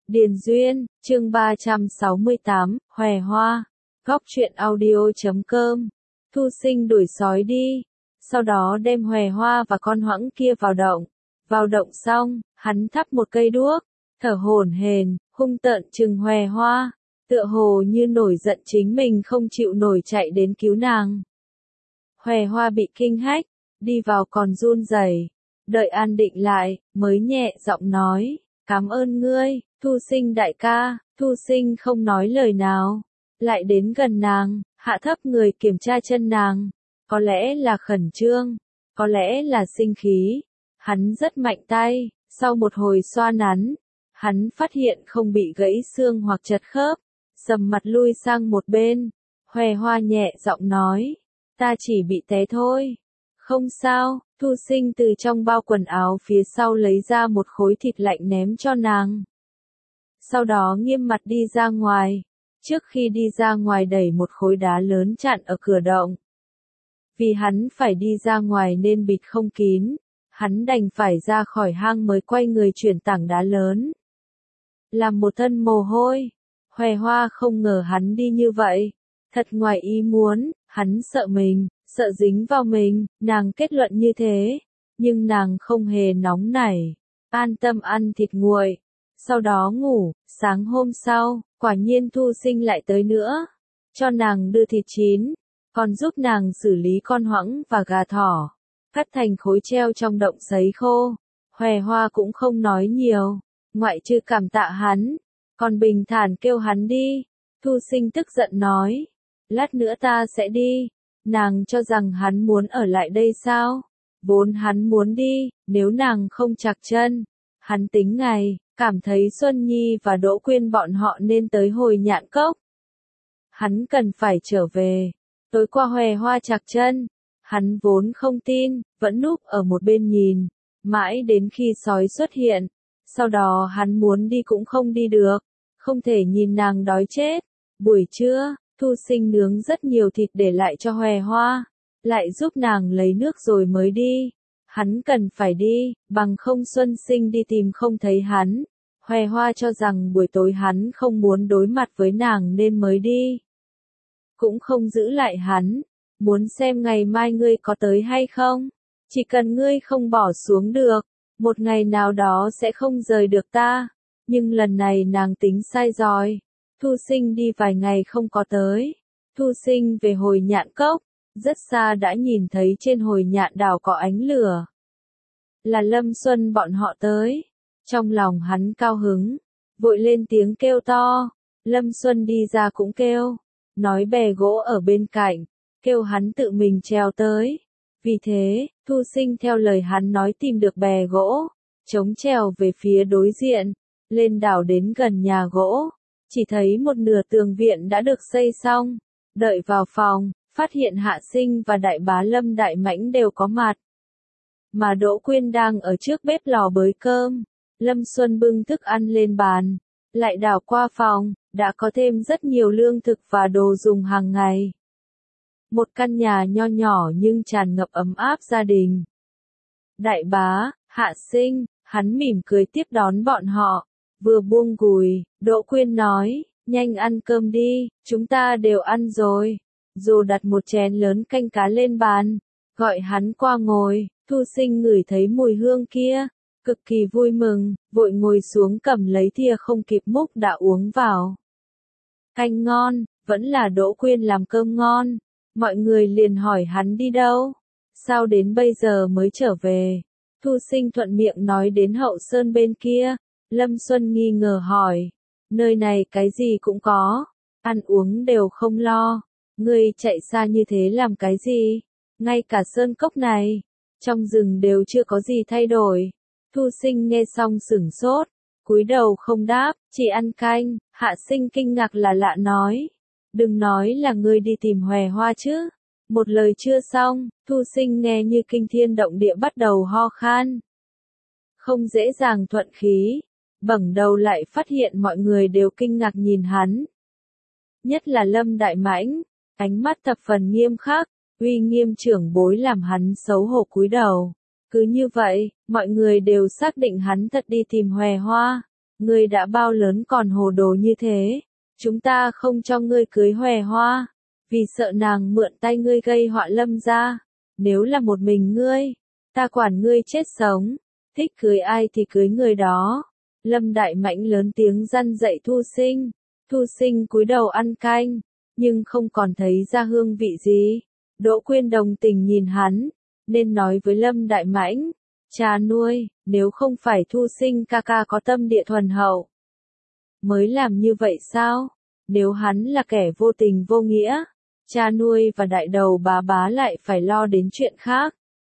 Điền Duyên, chương 368, Hòe Hoa, Góc truyện audio.com. Thu Sinh đuổi sói đi, sau đó đem Hòe Hoa và con hoãng kia vào động. Vào động xong, hắn thắp một cây đuốc, thở hổn hển, hung tợn trừng Hòe Hoa, tựa hồ như nổi giận chính mình không chịu nổi chạy đến cứu nàng. Hòe Hoa bị kinh hách, đi vào còn run rẩy, đợi an định lại, mới nhẹ giọng nói, cảm ơn ngươi, Thu Sinh đại ca. Thu Sinh không nói lời nào, lại đến gần nàng, hạ thấp người kiểm tra chân nàng, có lẽ là khẩn trương, có lẽ là sinh khí, hắn rất mạnh tay, sau một hồi xoa nắn, hắn phát hiện không bị gãy xương hoặc chật khớp, sầm mặt lui sang một bên, Hòe Hoa nhẹ giọng nói, ta chỉ bị té thôi. Không sao, Thu Sinh từ trong bao quần áo phía sau lấy ra một khối thịt lạnh ném cho nàng. Sau đó nghiêm mặt đi ra ngoài, trước khi đi ra ngoài đẩy một khối đá lớn chặn ở cửa động. Vì hắn phải đi ra ngoài nên bịt không kín, hắn đành phải ra khỏi hang mới quay người chuyển tảng đá lớn. Làm một thân mồ hôi, Hòe Hoa không ngờ hắn đi như vậy, thật ngoài ý muốn, hắn sợ mình, sợ dính vào mình, nàng kết luận như thế, nhưng nàng không hề nóng nảy, an tâm ăn thịt nguội, sau đó ngủ. Sáng hôm sau, quả nhiên Thu Sinh lại tới nữa, cho nàng đưa thịt chín, còn giúp nàng xử lý con hoãng và gà thỏ, cắt thành khối treo trong động sấy khô. Hòe Hoa cũng không nói nhiều, ngoại trừ cảm tạ hắn, còn bình thản kêu hắn đi. Thu Sinh tức giận nói, lát nữa ta sẽ đi. Nàng cho rằng hắn muốn ở lại đây sao? Vốn hắn muốn đi, nếu nàng không chạc chân. Hắn tính ngày, cảm thấy Xuân Nhi và Đỗ Quyên bọn họ nên tới Hồi Nhạn Cốc. Hắn cần phải trở về. Tối qua Hòe Hoa chạc chân, hắn vốn không tin, vẫn núp ở một bên nhìn, mãi đến khi sói xuất hiện. Sau đó hắn muốn đi cũng không đi được, không thể nhìn nàng đói chết. Buổi trưa, Thu Sinh nướng rất nhiều thịt để lại cho Hòe Hoa, lại giúp nàng lấy nước rồi mới đi. Hắn cần phải đi, bằng không Xuân Sinh đi tìm không thấy hắn. Hòe Hoa cho rằng buổi tối hắn không muốn đối mặt với nàng nên mới đi. Cũng không giữ lại hắn, muốn xem ngày mai ngươi có tới hay không. Chỉ cần ngươi không bỏ xuống được, một ngày nào đó sẽ không rời được ta. Nhưng lần này nàng tính sai rồi. Thu Sinh đi vài ngày không có tới. Thu Sinh về Hồi Nhạn Cốc, rất xa đã nhìn thấy trên Hồi Nhạn đảo có ánh lửa. Là Lâm Xuân bọn họ tới. Trong lòng hắn cao hứng, vội lên tiếng kêu to. Lâm Xuân đi ra cũng kêu, nói bè gỗ ở bên cạnh, kêu hắn tự mình trèo tới. Vì thế, Thu Sinh theo lời hắn nói tìm được bè gỗ, chống trèo về phía đối diện, lên đảo đến gần nhà gỗ. Chỉ thấy một nửa tường viện đã được xây xong, đợi vào phòng, phát hiện Hạ Sinh và Đại Bá Lâm Đại Mãnh đều có mặt. Mà Đỗ Quyên đang ở trước bếp lò bới cơm, Lâm Xuân bưng thức ăn lên bàn, lại đảo qua phòng, đã có thêm rất nhiều lương thực và đồ dùng hàng ngày. Một căn nhà nho nhỏ nhưng tràn ngập ấm áp gia đình. Đại Bá, Hạ Sinh, hắn mỉm cười tiếp đón bọn họ. Vừa buông gùi, Đỗ Quyên nói, nhanh ăn cơm đi, chúng ta đều ăn rồi. Rồi đặt một chén lớn canh cá lên bàn, gọi hắn qua ngồi. Thu Sinh ngửi thấy mùi hương kia, cực kỳ vui mừng, vội ngồi xuống cầm lấy thìa không kịp múc đã uống vào. Canh ngon, vẫn là Đỗ Quyên làm cơm ngon. Mọi người liền hỏi hắn đi đâu, sao đến bây giờ mới trở về. Thu Sinh thuận miệng nói đến Hậu Sơn bên kia. Lâm Xuân nghi ngờ hỏi, nơi này cái gì cũng có, ăn uống đều không lo, ngươi chạy xa như thế làm cái gì, ngay cả sơn cốc này, trong rừng đều chưa có gì thay đổi. Thu Sinh nghe xong sửng sốt, cúi đầu không đáp, chỉ ăn canh. Hạ Sinh kinh ngạc là lạ nói, đừng nói là ngươi đi tìm Hòe Hoa chứ. Một lời chưa xong, Thu Sinh nghe như kinh thiên động địa bắt đầu ho khan. Không dễ dàng thuận khí. Bẩng đầu lại phát hiện mọi người đều kinh ngạc nhìn hắn. Nhất là Lâm Đại Mãnh, ánh mắt thập phần nghiêm khắc, uy nghiêm trưởng bối làm hắn xấu hổ cúi đầu. Cứ như vậy, mọi người đều xác định hắn thật đi tìm Hòe Hoa. Ngươi đã bao lớn còn hồ đồ như thế, chúng ta không cho ngươi cưới Hòe Hoa, vì sợ nàng mượn tay ngươi gây họa Lâm gia. Nếu là một mình ngươi, ta quản ngươi chết sống, thích cưới ai thì cưới người đó. Lâm Đại Mãnh lớn tiếng răn dạy Thu Sinh. Thu Sinh cúi đầu ăn canh, nhưng không còn thấy ra hương vị gì. Đỗ Quyên đồng tình nhìn hắn, nên nói với Lâm Đại Mãnh, cha nuôi, nếu không phải Thu Sinh ca ca có tâm địa thuần hậu, mới làm như vậy sao? Nếu hắn là kẻ vô tình vô nghĩa, cha nuôi và đại đầu bá bá lại phải lo đến chuyện khác.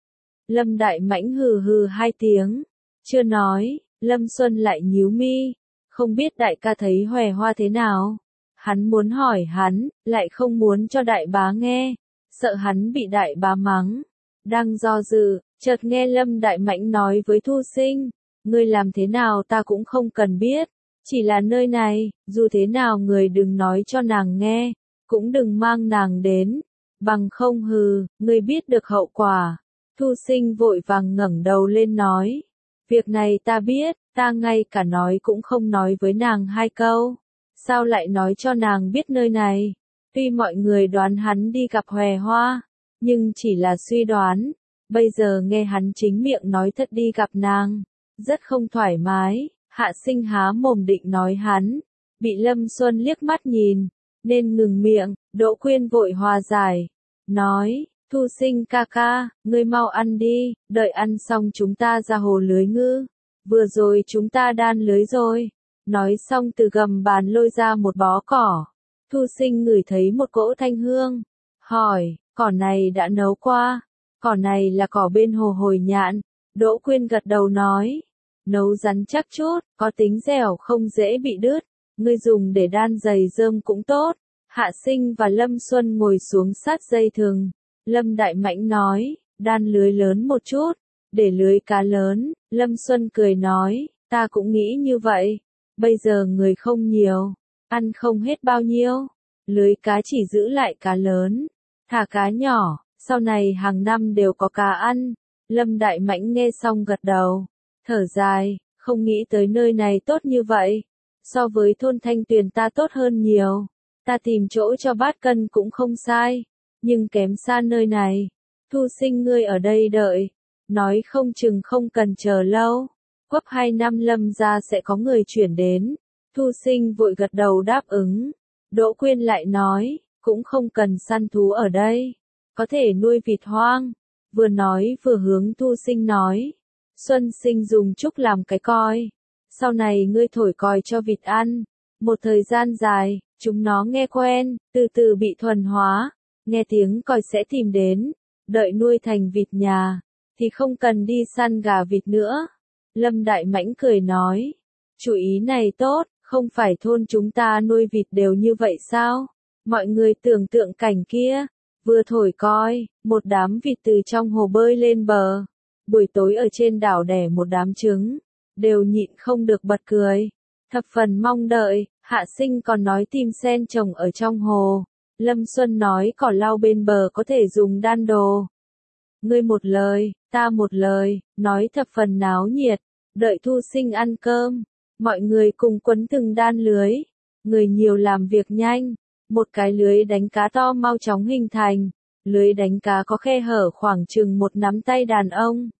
Lâm Đại Mãnh hừ hừ hai tiếng, chưa nói, Lâm Xuân lại nhíu mi, không biết đại ca thấy Hòe Hoa thế nào. Hắn muốn hỏi hắn, lại không muốn cho đại bá nghe, sợ hắn bị đại bá mắng. Đang do dự, chợt nghe Lâm Đại Mãnh nói với Thu Sinh, ngươi làm thế nào ta cũng không cần biết, chỉ là nơi này, dù thế nào người đừng nói cho nàng nghe, cũng đừng mang nàng đến, bằng không hừ, ngươi biết được hậu quả. Thu Sinh vội vàng ngẩng đầu lên nói, việc này ta biết, ta ngay cả nói cũng không nói với nàng hai câu, sao lại nói cho nàng biết nơi này. Tuy mọi người đoán hắn đi gặp Hòe Hoa, nhưng chỉ là suy đoán, bây giờ nghe hắn chính miệng nói thật đi gặp nàng, rất không thoải mái. Hạ Sinh há mồm định nói hắn, bị Lâm Xuân liếc mắt nhìn, nên ngừng miệng. Đỗ Quyên vội hòa giải, nói, Thu Sinh ca ca, ngươi mau ăn đi, đợi ăn xong chúng ta ra hồ lưới ngư, vừa rồi chúng ta đan lưới rồi. Nói xong từ gầm bàn lôi ra một bó cỏ. Thu Sinh ngửi thấy một cỗ thanh hương, hỏi, cỏ này đã nấu qua, cỏ này là cỏ bên hồ Hồi Nhạn. Đỗ Quyên gật đầu nói, nấu rắn chắc chút, có tính dẻo không dễ bị đứt, ngươi dùng để đan giày rơm cũng tốt. Hạ Sinh và Lâm Xuân ngồi xuống sát dây thừng. Lâm Đại Mãnh nói, đan lưới lớn một chút, để lưới cá lớn. Lâm Xuân cười nói, ta cũng nghĩ như vậy, bây giờ người không nhiều, ăn không hết bao nhiêu, lưới cá chỉ giữ lại cá lớn, thả cá nhỏ, sau này hàng năm đều có cá ăn. Lâm Đại Mãnh nghe xong gật đầu, thở dài, không nghĩ tới nơi này tốt như vậy, so với thôn Thanh Tuyền ta tốt hơn nhiều, ta tìm chỗ cho bát cân cũng không sai, nhưng kém xa nơi này. Thu Sinh ngươi ở đây đợi, nói không chừng không cần chờ lâu, quấp 2 năm Lâm gia sẽ có người chuyển đến. Thu Sinh vội gật đầu đáp ứng. Đỗ Quyên lại nói, cũng không cần săn thú ở đây, có thể nuôi vịt hoang. Vừa nói vừa hướng Thu Sinh nói, Xuân Sinh dùng trúc làm cái còi, sau này ngươi thổi còi cho vịt ăn, một thời gian dài, chúng nó nghe quen, từ từ bị thuần hóa, nghe tiếng còi sẽ tìm đến, đợi nuôi thành vịt nhà, thì không cần đi săn gà vịt nữa. Lâm Đại Mãnh cười nói, chủ ý này tốt, không phải thôn chúng ta nuôi vịt đều như vậy sao? Mọi người tưởng tượng cảnh kia, vừa thổi còi, một đám vịt từ trong hồ bơi lên bờ, buổi tối ở trên đảo đẻ một đám trứng, đều nhịn không được bật cười, thập phần mong đợi. Hạ Sinh còn nói tìm sen trồng ở trong hồ, Lâm Xuân nói cỏ lau bên bờ có thể dùng đan đồ. Ngươi một lời, ta một lời, nói thập phần náo nhiệt. Đợi Thu Sinh ăn cơm, mọi người cùng quấn từng đan lưới, người nhiều làm việc nhanh, một cái lưới đánh cá to mau chóng hình thành, lưới đánh cá có khe hở khoảng chừng một nắm tay đàn ông.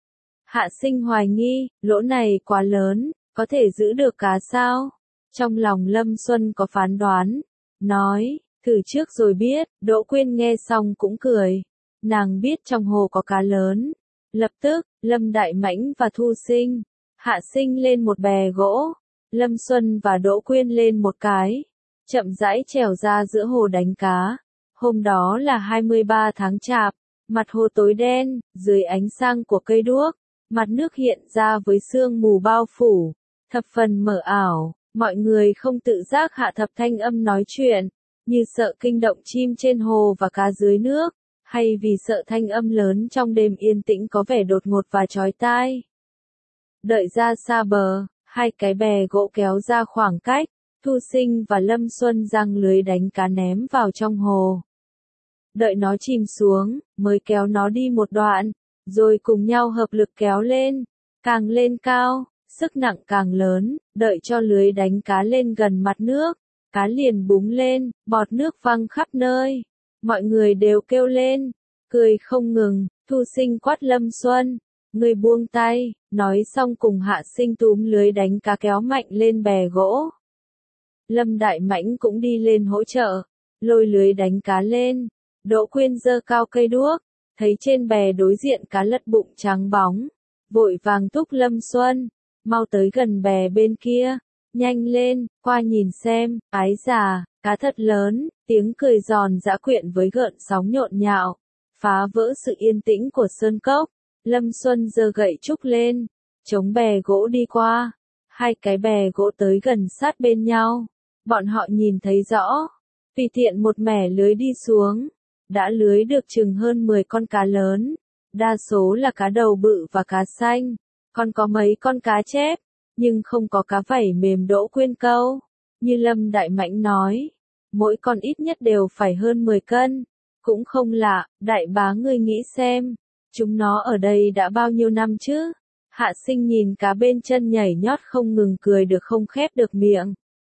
Hạ Sinh hoài nghi, lỗ này quá lớn, có thể giữ được cá sao? Trong lòng Lâm Xuân có phán đoán, nói, thử trước rồi biết. Đỗ Quyên nghe xong cũng cười, nàng biết trong hồ có cá lớn. Lập tức, Lâm Đại Mãnh và Thu Sinh, Hạ Sinh lên một bè gỗ, Lâm Xuân và Đỗ Quyên lên một cái, chậm rãi trèo ra giữa hồ đánh cá. Hôm đó là 23 tháng Chạp, mặt hồ tối đen, dưới ánh sáng của cây đuốc, mặt nước hiện ra với sương mù bao phủ, thập phần mờ ảo. Mọi người không tự giác hạ thấp thanh âm nói chuyện, như sợ kinh động chim trên hồ và cá dưới nước, hay vì sợ thanh âm lớn trong đêm yên tĩnh có vẻ đột ngột và chói tai. Đợi ra xa bờ, hai cái bè gỗ kéo ra khoảng cách, Thu Sinh và Lâm Xuân giăng lưới đánh cá ném vào trong hồ. Đợi nó chìm xuống, mới kéo nó đi một đoạn, rồi cùng nhau hợp lực kéo lên, càng lên cao, sức nặng càng lớn, đợi cho lưới đánh cá lên gần mặt nước, cá liền búng lên, bọt nước văng khắp nơi. Mọi người đều kêu lên, cười không ngừng. Thu Sinh quát Lâm Xuân, người buông tay, nói xong cùng Hạ Sinh túm lưới đánh cá kéo mạnh lên bè gỗ. Lâm Đại Mãnh cũng đi lên hỗ trợ, lôi lưới đánh cá lên. Đỗ Quyên giơ cao cây đuốc, thấy trên bè đối diện cá lật bụng trắng bóng, vội vàng thúc Lâm Xuân, mau tới gần bè bên kia, nhanh lên, qua nhìn xem, ái già, cá thật lớn, tiếng cười giòn giã quyện với gợn sóng nhộn nhạo, phá vỡ sự yên tĩnh của sơn cốc. Lâm Xuân giơ gậy trúc lên, chống bè gỗ đi qua, hai cái bè gỗ tới gần sát bên nhau, bọn họ nhìn thấy rõ, tùy tiện một mẻ lưới đi xuống, đã lưới được chừng hơn 10 con cá lớn, đa số là cá đầu bự và cá xanh, còn có mấy con cá chép, nhưng không có cá vảy mềm Đỗ Quyên câu. Như Lâm Đại Mãnh nói, mỗi con ít nhất đều phải hơn 10 cân, cũng không lạ, đại bá ngươi nghĩ xem, chúng nó ở đây đã bao nhiêu năm chứ? Hạ Sinh nhìn cá bên chân nhảy nhót không ngừng cười được không khép được miệng.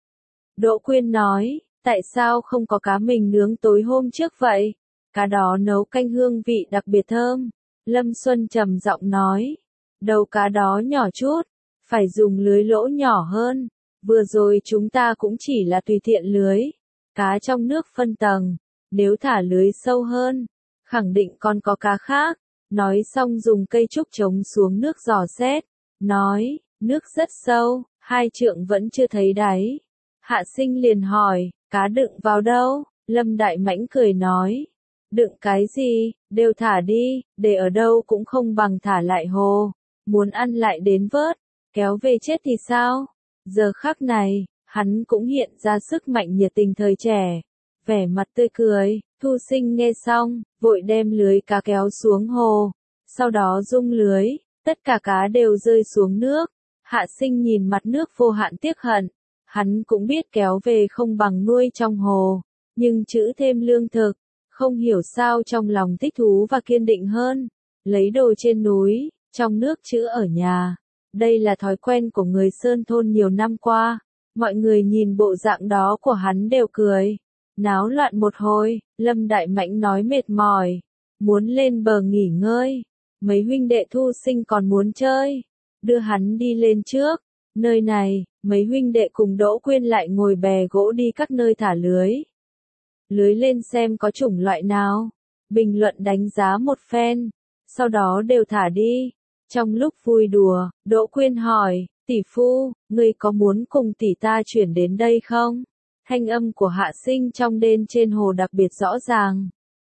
Đỗ Quyên nói, tại sao không có cá mình nướng tối hôm trước vậy? Cá đó nấu canh hương vị đặc biệt thơm. Lâm Xuân trầm giọng nói, đầu cá đó nhỏ chút, phải dùng lưới lỗ nhỏ hơn. Vừa rồi chúng ta cũng chỉ là tùy tiện lưới, cá trong nước phân tầng, nếu thả lưới sâu hơn, khẳng định còn có cá khác. Nói xong dùng cây trúc chống xuống nước dò xét, nói, nước rất sâu, 2 trượng vẫn chưa thấy đáy. Hạ Sinh liền hỏi, cá đựng vào đâu? Lâm Đại Mãnh cười nói, đựng cái gì, đều thả đi, để ở đâu cũng không bằng thả lại hồ. Muốn ăn lại đến vớt, kéo về chết thì sao? Giờ khắc này, hắn cũng hiện ra sức mạnh nhiệt tình thời trẻ, vẻ mặt tươi cười. Thu Sinh nghe xong, vội đem lưới cá kéo xuống hồ, sau đó rung lưới, tất cả cá đều rơi xuống nước. Hạ Sinh nhìn mặt nước vô hạn tiếc hận, hắn cũng biết kéo về không bằng nuôi trong hồ, nhưng trữ thêm lương thực, không hiểu sao trong lòng thích thú và kiên định hơn. Lấy đồ trên núi, trong nước trữ ở nhà, đây là thói quen của người Sơn thôn nhiều năm qua. Mọi người nhìn bộ dạng đó của hắn đều cười. Náo loạn một hồi, Lâm Đại Mãnh nói mệt mỏi, muốn lên bờ nghỉ ngơi. Mấy huynh đệ Thu Sinh còn muốn chơi, đưa hắn đi lên trước. Nơi này, mấy huynh đệ cùng Đỗ Quyên lại ngồi bè gỗ đi các nơi thả lưới. Lưới lên xem có chủng loại nào, bình luận đánh giá một phen, sau đó đều thả đi. Trong lúc vui đùa, Đỗ Quyên hỏi, tỷ phu, ngươi có muốn cùng tỷ ta chuyển đến đây không? Thanh âm của Hạ Sinh trong đêm trên hồ đặc biệt rõ ràng.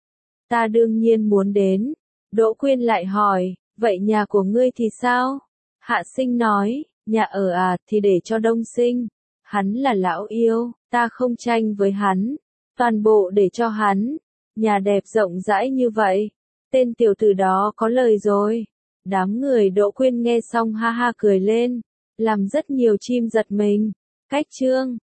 Ta đương nhiên muốn đến. Đỗ Quyên lại hỏi, vậy nhà của ngươi thì sao? Hạ Sinh nói, nhà ở thì để cho Đông Sinh. Hắn là lão yêu, ta không tranh với hắn. Toàn bộ để cho hắn. Nhà đẹp rộng rãi như vậy. Tên tiểu tử đó có lời rồi. Đám người Đỗ Quyên nghe xong ha ha cười lên. Làm rất nhiều chim giật mình. Cách chương